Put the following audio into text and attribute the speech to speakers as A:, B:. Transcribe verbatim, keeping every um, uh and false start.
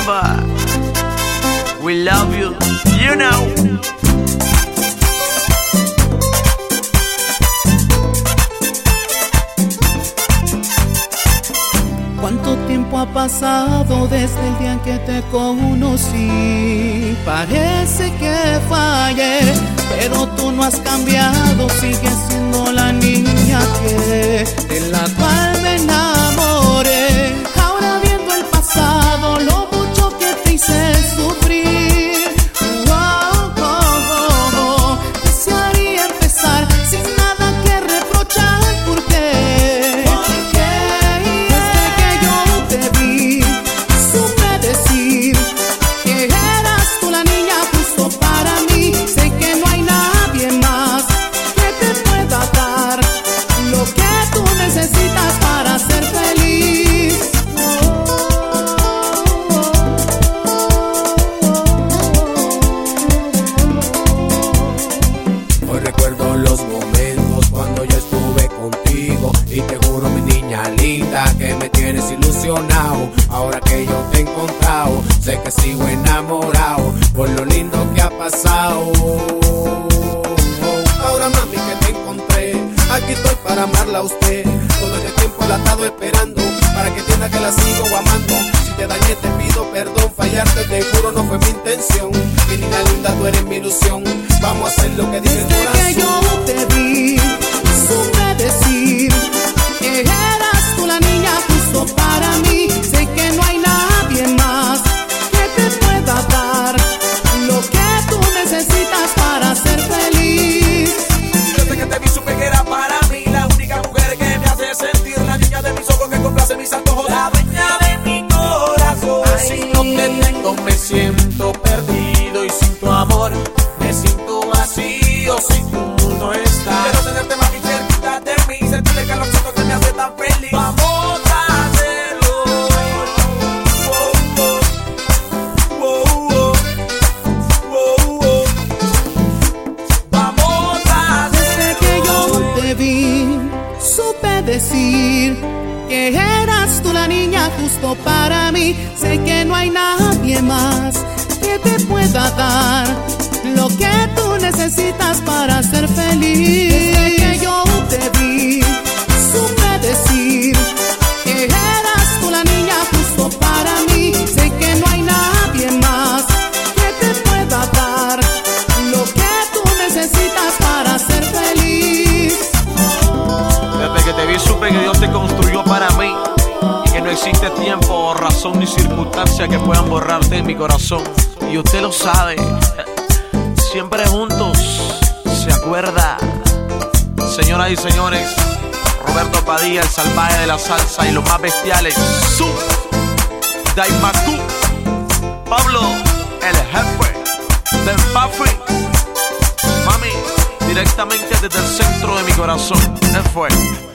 A: Remember, we love you, you know.
B: ¿Cuánto tiempo ha pasado desde el día en que te conocí? Parece que fue ayer, pero tú no has cambiado, sigues siendo la niña que de la cual me enamoré. Ahora viendo el pasado, lo mucho que te hice sufrir, oh, oh, oh, oh. Desearía empezar sin nada que reprochar, porque
C: que me tienes ilusionado. Ahora que yo te he encontrado, sé que sigo enamorado por lo lindo que ha pasado. Ahora mami que te encontré, aquí estoy para amarla a usted. Todo este tiempo la he estado esperando, para que entienda que la sigo amando. Si te dañé te pido perdón, fallarte te juro no fue mi intención. Mi niña linda, tú eres mi ilusión, vamos a hacer lo que dice el corazón.
B: Desde que yo te vi, supe decir que eras tú la niña justo para mí. Sé que no hay nadie más que te pueda dar lo que tú necesitas para ser feliz.
C: Desde que te vi supe que era para mí la única mujer que me hace sentir la niña de mis ojos que complace mis antojos, la dueña de mi corazón. Si no te tengo me siento perdido y sin tu amor me siento vacío. Si tú no estás, quiero tenerte más cerquita de mí, sentirle el calorcito que me hace tan feliz. Vamos a hacerlo. Oh, oh, oh, oh, oh, oh. Vamos a hacerlo.
B: Desde que yo te vi, supe decir que eras tú la niña justo para mí. Sé que no hay nadie más que te pueda dar lo que tú necesitas para ser feliz. Desde que yo te vi, supe decir que eras tú la niña justo para mí. Sé que no hay nadie más que te pueda dar lo que tú necesitas para ser feliz.
A: Desde que te vi supe que Dios te construyó para mí y que no existe tiempo, razón ni circunstancia que puedan borrarte de mi corazón. Y usted lo sabe, siempre juntos, ¿se acuerda? Señoras y señores, Roberto Padilla, el salvaje de la salsa y los más bestiales, Su Daimatú, Pablo, el jefe del Pafi. Mami, directamente desde el centro de mi corazón, él fue.